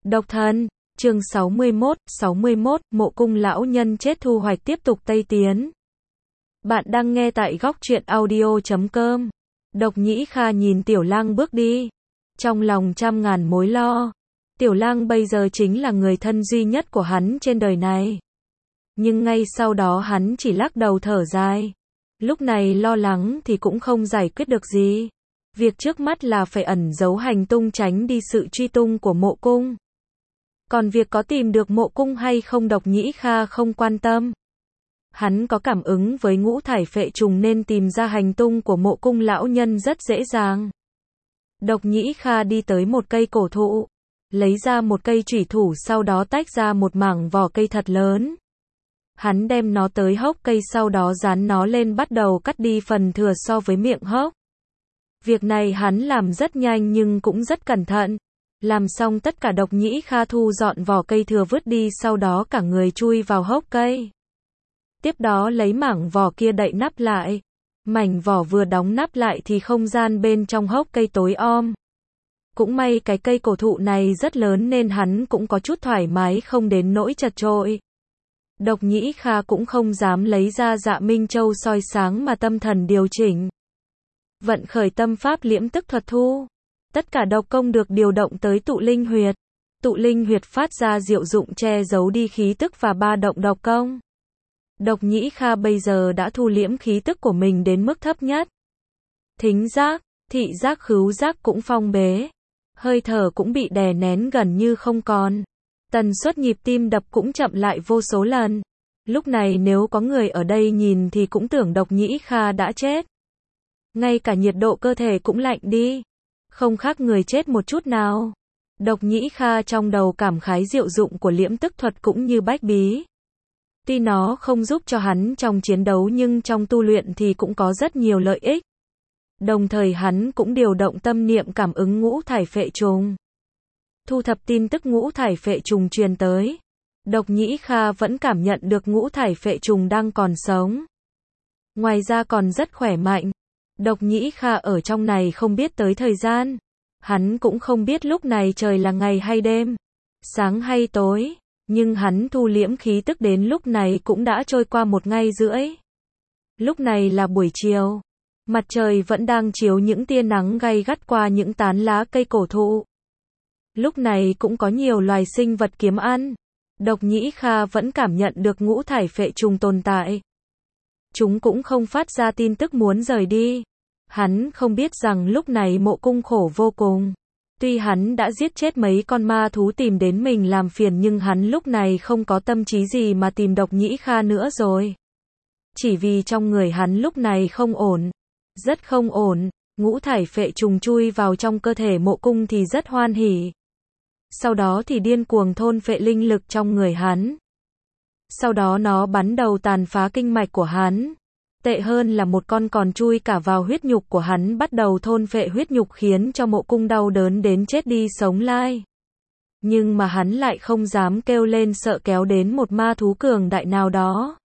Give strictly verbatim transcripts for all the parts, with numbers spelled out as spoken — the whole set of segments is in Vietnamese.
Độc thân, chương sáu mươi mốt, sáu mươi mốt, mộ cung lão nhân chết thu hoạch tiếp tục Tây tiến. Bạn đang nghe tại góc truyện audio chấm com. Độc Nhĩ Kha nhìn Tiểu Lang bước đi, trong lòng trăm ngàn mối lo. Tiểu Lang bây giờ chính là người thân duy nhất của hắn trên đời này. Nhưng ngay sau đó hắn chỉ lắc đầu thở dài. Lúc này lo lắng thì cũng không giải quyết được gì. Việc trước mắt là phải ẩn giấu hành tung tránh đi sự truy tung của mộ cung. Còn việc có tìm được mộ cung hay không Độc Nhĩ Kha không quan tâm. Hắn có cảm ứng với ngũ thải phệ trùng nên tìm ra hành tung của mộ cung lão nhân rất dễ dàng. Độc Nhĩ Kha đi tới một cây cổ thụ, lấy ra một cây chủy thủ sau đó tách ra một mảng vỏ cây thật lớn. Hắn đem nó tới hốc cây sau đó dán nó lên bắt đầu cắt đi phần thừa so với miệng hốc. Việc này hắn làm rất nhanh nhưng cũng rất cẩn thận. Làm xong tất cả Độc Nhĩ Kha thu dọn vỏ cây thừa vứt đi sau đó cả người chui vào hốc cây. Tiếp đó lấy mảng vỏ kia đậy nắp lại. Mảnh vỏ vừa đóng nắp lại thì không gian bên trong hốc cây tối om. Cũng may cái cây cổ thụ này rất lớn nên hắn cũng có chút thoải mái không đến nỗi chật chội. Độc Nhĩ Kha cũng không dám lấy ra Dạ Minh Châu soi sáng mà tâm thần điều chỉnh. Vận khởi tâm pháp liễm tức thuật thu. Tất cả độc công được điều động tới tụ linh huyệt. Tụ linh huyệt phát ra diệu dụng che giấu đi khí tức và ba động độc công. Độc Nhĩ Kha bây giờ đã thu liễm khí tức của mình đến mức thấp nhất. Thính giác, thị giác khứu giác cũng phong bế. Hơi thở cũng bị đè nén gần như không còn. Tần suất nhịp tim đập cũng chậm lại vô số lần. Lúc này nếu có người ở đây nhìn thì cũng tưởng Độc Nhĩ Kha đã chết. Ngay cả nhiệt độ cơ thể cũng lạnh đi. Không khác người chết một chút nào. Độc Nhĩ Kha trong đầu cảm khái diệu dụng của liễm tức thuật cũng như bách bí. Tuy nó không giúp cho hắn trong chiến đấu nhưng trong tu luyện thì cũng có rất nhiều lợi ích. Đồng thời hắn cũng điều động tâm niệm cảm ứng ngũ thải phệ trùng. Thu thập tin tức ngũ thải phệ trùng truyền tới. Độc Nhĩ Kha vẫn cảm nhận được ngũ thải phệ trùng đang còn sống. Ngoài ra còn rất khỏe mạnh. Độc Nhĩ Kha ở trong này không biết tới thời gian. Hắn cũng không biết lúc này trời là ngày hay đêm, sáng hay tối. Nhưng hắn thu liễm khí tức đến lúc này cũng đã trôi qua một ngày rưỡi. Lúc này là buổi chiều. Mặt trời vẫn đang chiếu những tia nắng gay gắt qua những tán lá cây cổ thụ. Lúc này cũng có nhiều loài sinh vật kiếm ăn. Độc Nhĩ Kha vẫn cảm nhận được ngũ thải phệ trùng tồn tại. Chúng cũng không phát ra tin tức muốn rời đi. Hắn không biết rằng lúc này mộ cung khổ vô cùng. Tuy hắn đã giết chết mấy con ma thú tìm đến mình làm phiền nhưng hắn lúc này không có tâm trí gì mà tìm Độc Nhĩ Kha nữa rồi. Chỉ vì trong người hắn lúc này không ổn. Rất không ổn. Ngũ thải phệ trùng chui vào trong cơ thể mộ cung thì rất hoan hỉ. Sau đó thì điên cuồng thôn phệ linh lực trong người hắn. Sau đó nó bắn đầu tàn phá kinh mạch của hắn. Tệ hơn là một con còn chui cả vào huyết nhục của hắn bắt đầu thôn phệ huyết nhục khiến cho mộ cung đau đớn đến chết đi sống lại. Nhưng mà hắn lại không dám kêu lên sợ kéo đến một ma thú cường đại nào đó.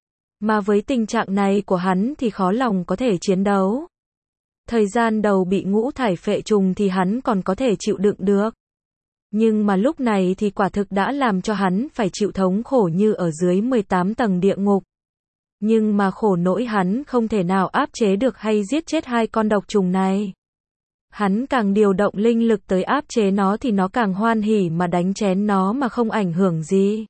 Mà với tình trạng này của hắn thì khó lòng có thể chiến đấu. Thời gian đầu bị ngũ thải phệ trùng thì hắn còn có thể chịu đựng được. Nhưng mà lúc này thì quả thực đã làm cho hắn phải chịu thống khổ như ở dưới mười tám tầng địa ngục. Nhưng mà khổ nỗi hắn không thể nào áp chế được hay giết chết hai con độc trùng này. Hắn càng điều động linh lực tới áp chế nó thì nó càng hoan hỉ mà đánh chén nó mà không ảnh hưởng gì.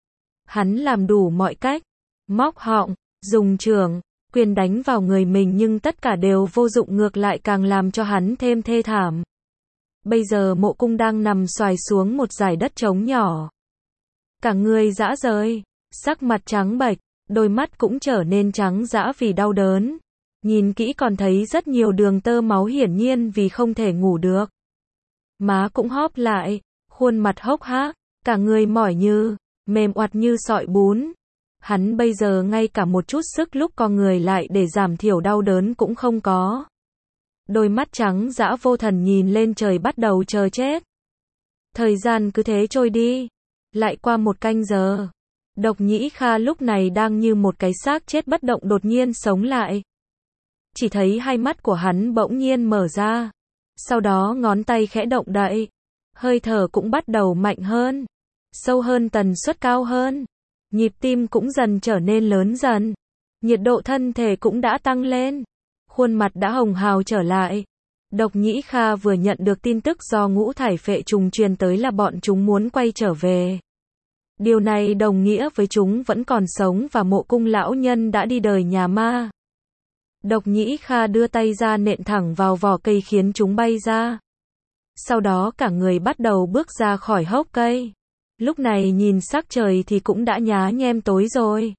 Hắn làm đủ mọi cách, móc họng, dùng chưởng, quyền đánh vào người mình nhưng tất cả đều vô dụng ngược lại càng làm cho hắn thêm thê thảm. Bây giờ mộ cung đang nằm xoài xuống một dải đất trống nhỏ. Cả người rã rời, sắc mặt trắng bệch. Đôi mắt cũng trở nên trắng dã vì đau đớn. Nhìn kỹ còn thấy rất nhiều đường tơ máu hiển nhiên vì không thể ngủ được. Má cũng hóp lại, khuôn mặt hốc hác, cả người mỏi như, mềm oặt như sọi bún. Hắn bây giờ ngay cả một chút sức lúc co người lại để giảm thiểu đau đớn cũng không có. Đôi mắt trắng dã vô thần nhìn lên trời bắt đầu chờ chết. Thời gian cứ thế trôi đi. Lại qua một canh giờ. Độc Nhĩ Kha lúc này đang như một cái xác chết bất động đột nhiên sống lại. Chỉ thấy hai mắt của hắn bỗng nhiên mở ra. Sau đó ngón tay khẽ động đậy. Hơi thở cũng bắt đầu mạnh hơn, sâu hơn, tần suất cao hơn. Nhịp tim cũng dần trở nên lớn dần. Nhiệt độ thân thể cũng đã tăng lên. Khuôn mặt đã hồng hào trở lại. Độc Nhĩ Kha vừa nhận được tin tức do ngũ thải phệ trùng truyền tới là bọn chúng muốn quay trở về. Điều này đồng nghĩa với chúng vẫn còn sống và Mộ Cung lão nhân đã đi đời nhà ma. Độc Nhĩ Kha đưa tay ra nện thẳng vào vỏ cây khiến chúng bay ra. Sau đó cả người bắt đầu bước ra khỏi hốc cây. Lúc này nhìn sắc trời thì cũng đã nhá nhem tối rồi.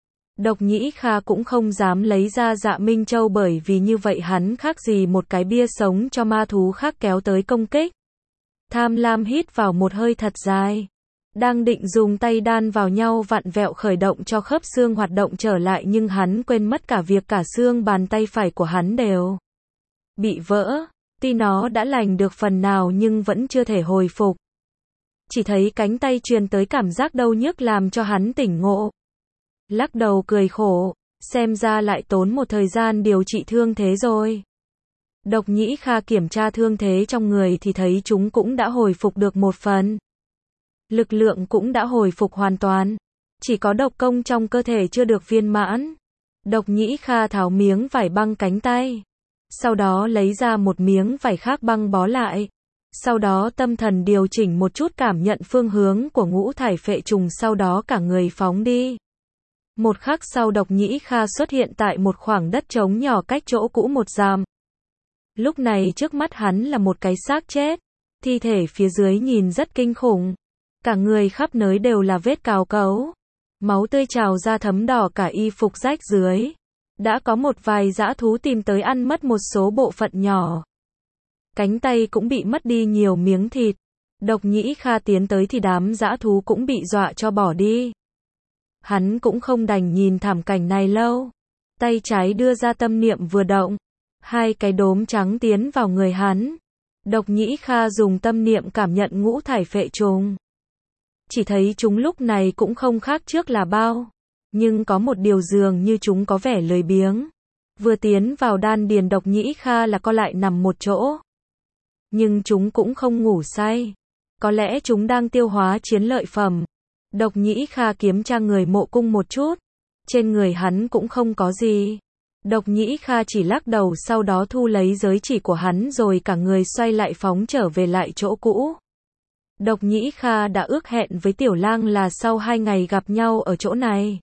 Độc Nhĩ Kha cũng không dám lấy ra Dạ Minh Châu bởi vì như vậy hắn khác gì một cái bia sống cho ma thú khác kéo tới công kích. Tham Lam hít vào một hơi thật dài. Đang định dùng tay đan vào nhau vặn vẹo khởi động cho khớp xương hoạt động trở lại nhưng hắn quên mất cả việc cả xương bàn tay phải của hắn đều bị vỡ. Tuy nó đã lành được phần nào nhưng vẫn chưa thể hồi phục. Chỉ thấy cánh tay truyền tới cảm giác đau nhức làm cho hắn tỉnh ngộ. Lắc đầu cười khổ, xem ra lại tốn một thời gian điều trị thương thế rồi. Độc Nhĩ Kha kiểm tra thương thế trong người thì thấy chúng cũng đã hồi phục được một phần. Lực lượng cũng đã hồi phục hoàn toàn. Chỉ có độc công trong cơ thể chưa được viên mãn. Độc Nhĩ Kha tháo miếng vải băng cánh tay. Sau đó lấy ra một miếng vải khác băng bó lại. Sau đó tâm thần điều chỉnh một chút cảm nhận phương hướng của ngũ thải phệ trùng, sau đó cả người phóng đi. Một khắc sau Độc Nhĩ Kha xuất hiện tại một khoảng đất trống nhỏ cách chỗ cũ một dặm. Lúc này trước mắt hắn là một cái xác chết. Thi thể phía dưới nhìn rất kinh khủng. Cả người khắp nơi đều là vết cào cấu. Máu tươi trào ra thấm đỏ cả y phục rách dưới. Đã có một vài dã thú tìm tới ăn mất một số bộ phận nhỏ. Cánh tay cũng bị mất đi nhiều miếng thịt. Độc Nhĩ Kha tiến tới thì đám dã thú cũng bị dọa cho bỏ đi. Hắn cũng không đành nhìn thảm cảnh này lâu. Tay trái đưa ra tâm niệm vừa động. Hai cái đốm trắng tiến vào người hắn. Độc Nhĩ Kha dùng tâm niệm cảm nhận ngũ thải phệ trùng. Chỉ thấy chúng lúc này cũng không khác trước là bao. Nhưng có một điều dường như chúng có vẻ lười biếng. Vừa tiến vào đan điền Độc Nhĩ Kha là co lại nằm một chỗ. Nhưng chúng cũng không ngủ say. Có lẽ chúng đang tiêu hóa chiến lợi phẩm. Độc Nhĩ Kha kiểm tra người Mộ Cung một chút. Trên người hắn cũng không có gì. Độc Nhĩ Kha chỉ lắc đầu, sau đó thu lấy giới chỉ của hắn rồi cả người xoay lại phóng trở về lại chỗ cũ. Độc Nhĩ Kha đã ước hẹn với Tiểu Lang là sau hai ngày gặp nhau ở chỗ này.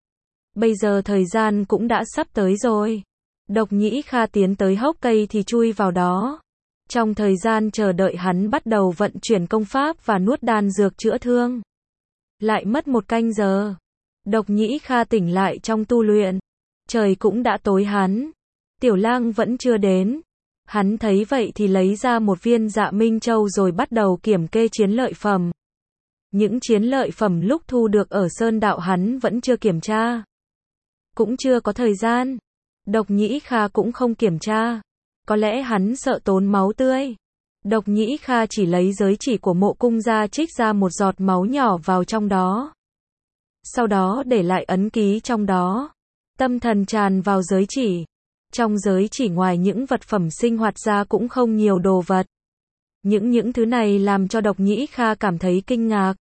Bây giờ thời gian cũng đã sắp tới rồi. Độc Nhĩ Kha tiến tới hốc cây thì chui vào đó. Trong thời gian chờ đợi hắn bắt đầu vận chuyển công pháp và nuốt đan dược chữa thương. Lại mất một canh giờ. Độc Nhĩ Kha tỉnh lại trong tu luyện. Trời cũng đã tối hắn. Tiểu Lang vẫn chưa đến. Hắn thấy vậy thì lấy ra một viên Dạ Minh Châu rồi bắt đầu kiểm kê chiến lợi phẩm. Những chiến lợi phẩm lúc thu được ở Sơn Đạo hắn vẫn chưa kiểm tra. Cũng chưa có thời gian. Độc Nhĩ Kha cũng không kiểm tra. Có lẽ hắn sợ tốn máu tươi. Độc Nhĩ Kha chỉ lấy giới chỉ của Mộ Cung ra, trích ra một giọt máu nhỏ vào trong đó. Sau đó để lại ấn ký trong đó. Tâm thần tràn vào giới chỉ. Trong giới chỉ ngoài những vật phẩm sinh hoạt ra cũng không nhiều đồ vật. Những những thứ này làm cho Độc Nhĩ Kha cảm thấy kinh ngạc.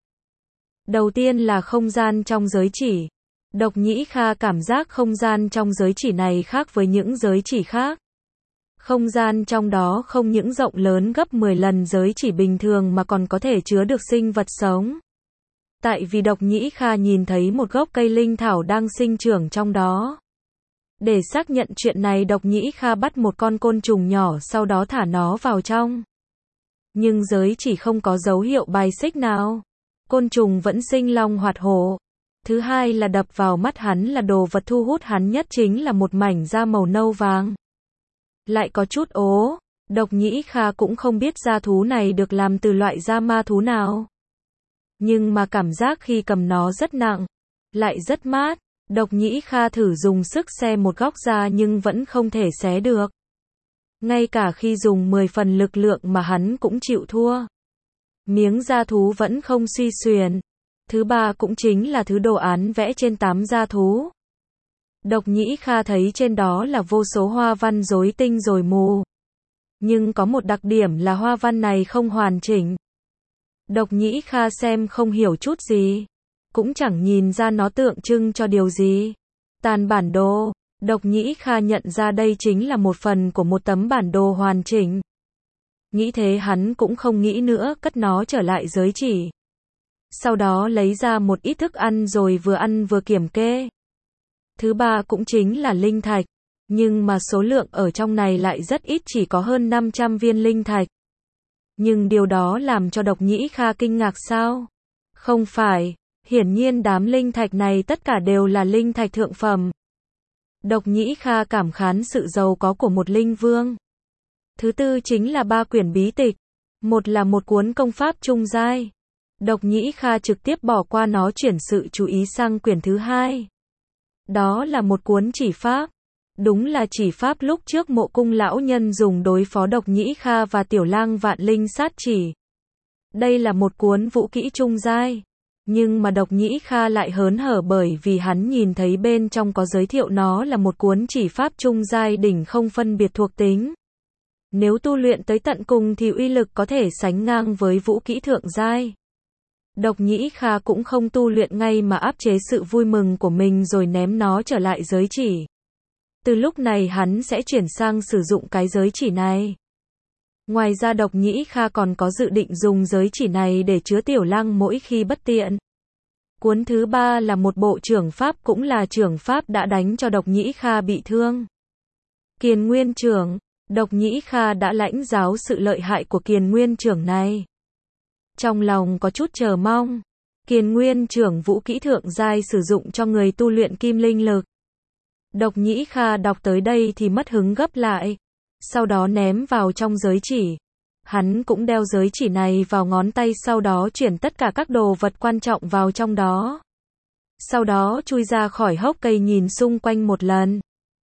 Đầu tiên là không gian trong giới chỉ. Độc Nhĩ Kha cảm giác không gian trong giới chỉ này khác với những giới chỉ khác. Không gian trong đó không những rộng lớn gấp mười lần giới chỉ bình thường mà còn có thể chứa được sinh vật sống. Tại vì Độc Nhĩ Kha nhìn thấy một gốc cây linh thảo đang sinh trưởng trong đó. Để xác nhận chuyện này, Độc Nhĩ Kha bắt một con côn trùng nhỏ sau đó thả nó vào trong. Nhưng giới chỉ không có dấu hiệu bài xích nào. Côn trùng vẫn sinh long hoạt hổ. Thứ hai là đập vào mắt hắn là đồ vật thu hút hắn nhất chính là một mảnh da màu nâu vàng. Lại có chút ố. Độc Nhĩ Kha cũng không biết da thú này được làm từ loại da ma thú nào. Nhưng mà cảm giác khi cầm nó rất nặng. Lại rất mát. Độc Nhĩ Kha thử dùng sức xe một góc da nhưng vẫn không thể xé được. Ngay cả khi dùng mười phần lực lượng mà hắn cũng chịu thua. Miếng da thú vẫn không suy xuyển. Thứ ba cũng chính là thứ đồ án vẽ trên tám da thú. Độc Nhĩ Kha thấy trên đó là vô số hoa văn rối tinh rồi mù. Nhưng có một đặc điểm là hoa văn này không hoàn chỉnh. Độc Nhĩ Kha xem không hiểu chút gì. Cũng chẳng nhìn ra nó tượng trưng cho điều gì. Tàn bản đồ. Độc Nhĩ Kha nhận ra đây chính là một phần của một tấm bản đồ hoàn chỉnh. Nghĩ thế hắn cũng không nghĩ nữa, cất nó trở lại giới chỉ. Sau đó lấy ra một ít thức ăn rồi vừa ăn vừa kiểm kê. Thứ ba cũng chính là linh thạch. Nhưng mà số lượng ở trong này lại rất ít, chỉ có hơn năm trăm viên linh thạch. Nhưng điều đó làm cho Độc Nhĩ Kha kinh ngạc sao? Không phải, hiển nhiên đám linh thạch này tất cả đều là linh thạch thượng phẩm. Độc Nhĩ Kha cảm khái sự giàu có của một linh vương. Thứ tư chính là ba quyển bí tịch. Một là một cuốn công pháp trung giai. Độc Nhĩ Kha trực tiếp bỏ qua nó, chuyển sự chú ý sang quyển thứ hai. Đó là một cuốn chỉ pháp. Đúng là chỉ pháp lúc trước Mộ Cung lão nhân dùng đối phó Độc Nhĩ Kha và Tiểu Lang Vạn Linh sát chỉ. Đây là một cuốn vũ kỹ trung giai. Nhưng mà Độc Nhĩ Kha lại hớn hở bởi vì hắn nhìn thấy bên trong có giới thiệu nó là một cuốn chỉ pháp trung giai đỉnh không phân biệt thuộc tính. Nếu tu luyện tới tận cùng thì uy lực có thể sánh ngang với vũ kỹ thượng giai. Độc Nhĩ Kha cũng không tu luyện ngay mà áp chế sự vui mừng của mình rồi ném nó trở lại giới chỉ. Từ lúc này hắn sẽ chuyển sang sử dụng cái giới chỉ này. Ngoài ra Độc Nhĩ Kha còn có dự định dùng giới chỉ này để chứa Tiểu Lang mỗi khi bất tiện. Cuốn thứ ba là một bộ trưởng pháp, cũng là trưởng pháp đã đánh cho Độc Nhĩ Kha bị thương. Kiền Nguyên trưởng. Độc Nhĩ Kha đã lãnh giáo sự lợi hại của Kiền Nguyên trưởng này. Trong lòng có chút chờ mong. Kiền Nguyên trưởng vũ kỹ thượng giai sử dụng cho người tu luyện kim linh lực. Độc Nhĩ Kha đọc tới đây thì mất hứng gấp lại. Sau đó ném vào trong giới chỉ. Hắn cũng đeo giới chỉ này vào ngón tay, sau đó chuyển tất cả các đồ vật quan trọng vào trong đó. Sau đó chui ra khỏi hốc cây nhìn xung quanh một lần.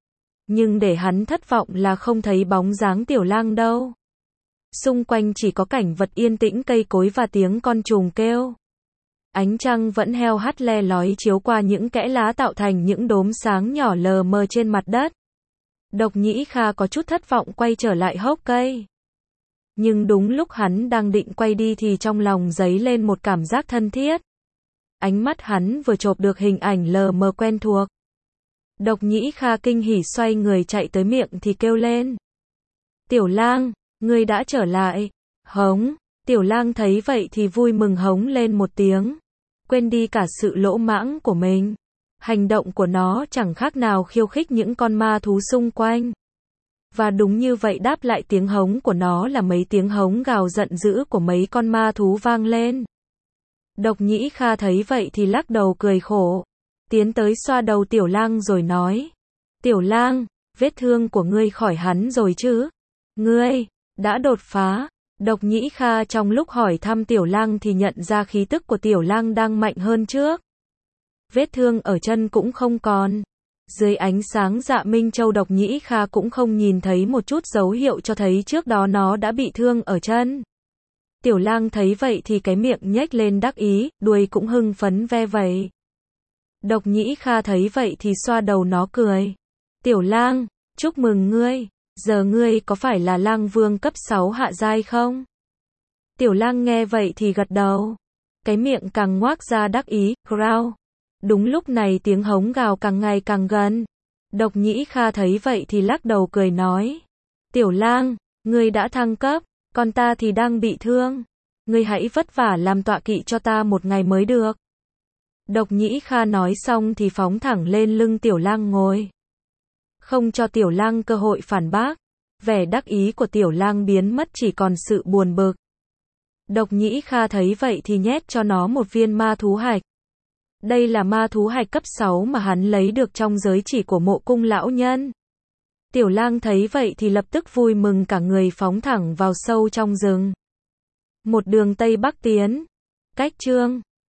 Nhưng để hắn thất vọng là không thấy bóng dáng Tiểu Lang đâu. Xung quanh chỉ có cảnh vật yên tĩnh, cây cối và tiếng con trùng kêu. Ánh trăng vẫn heo hắt le lói chiếu qua những kẽ lá tạo thành những đốm sáng nhỏ lờ mờ trên mặt đất. Độc Nhĩ Kha có chút thất vọng quay trở lại hốc cây. Nhưng đúng lúc hắn đang định quay đi thì trong lòng dấy lên một cảm giác thân thiết. Ánh mắt hắn vừa chộp được hình ảnh lờ mờ quen thuộc. Độc Nhĩ Kha kinh hỉ xoay người chạy tới miệng thì kêu lên. Tiểu Lang, ngươi đã trở lại. Hống. Tiểu Lang thấy vậy thì vui mừng hống lên một tiếng. Quên đi cả sự lỗ mãng của mình. Hành động của nó chẳng khác nào khiêu khích những con ma thú xung quanh. Và đúng như vậy, đáp lại tiếng hống của nó là mấy tiếng hống gào giận dữ của mấy con ma thú vang lên. Độc Nhĩ Kha thấy vậy thì lắc đầu cười khổ. Tiến tới xoa đầu Tiểu Lang rồi nói. Tiểu Lang, vết thương của ngươi khỏi hẳn rồi chứ? Ngươi đã đột phá. Độc Nhĩ Kha trong lúc hỏi thăm Tiểu Lang thì nhận ra khí tức của Tiểu Lang đang mạnh hơn trước. Vết thương ở chân cũng không còn. Dưới ánh sáng dạ minh châu, Độc Nhĩ Kha cũng không nhìn thấy một chút dấu hiệu cho thấy trước đó nó đã bị thương ở chân. Tiểu Lang thấy vậy thì cái miệng nhếch lên đắc ý, đuôi cũng hưng phấn ve vẩy. Độc Nhĩ Kha thấy vậy thì xoa đầu nó cười. Tiểu Lang, chúc mừng ngươi, giờ ngươi có phải là Lang Vương cấp sáu hạ giai không? Tiểu Lang nghe vậy thì gật đầu. Cái miệng càng ngoác ra đắc ý, growl. Đúng lúc này tiếng hống gào càng ngày càng gần. Độc Nhĩ Kha thấy vậy thì lắc đầu cười nói. Tiểu Lang, ngươi đã thăng cấp, còn ta thì đang bị thương. Ngươi hãy vất vả làm tọa kỵ cho ta một ngày mới được. Độc Nhĩ Kha nói xong thì phóng thẳng lên lưng Tiểu Lang ngồi. Không cho Tiểu Lang cơ hội phản bác. Vẻ đắc ý của Tiểu Lang biến mất, chỉ còn sự buồn bực. Độc Nhĩ Kha thấy vậy thì nhét cho nó một viên ma thú hạch. Đây là ma thú hạch cấp sáu mà hắn lấy được trong giới chỉ của Mộ Cung lão nhân. Tiểu Lang thấy vậy thì lập tức vui mừng cả người phóng thẳng vào sâu trong rừng. Một đường Tây Bắc tiến. Cách chương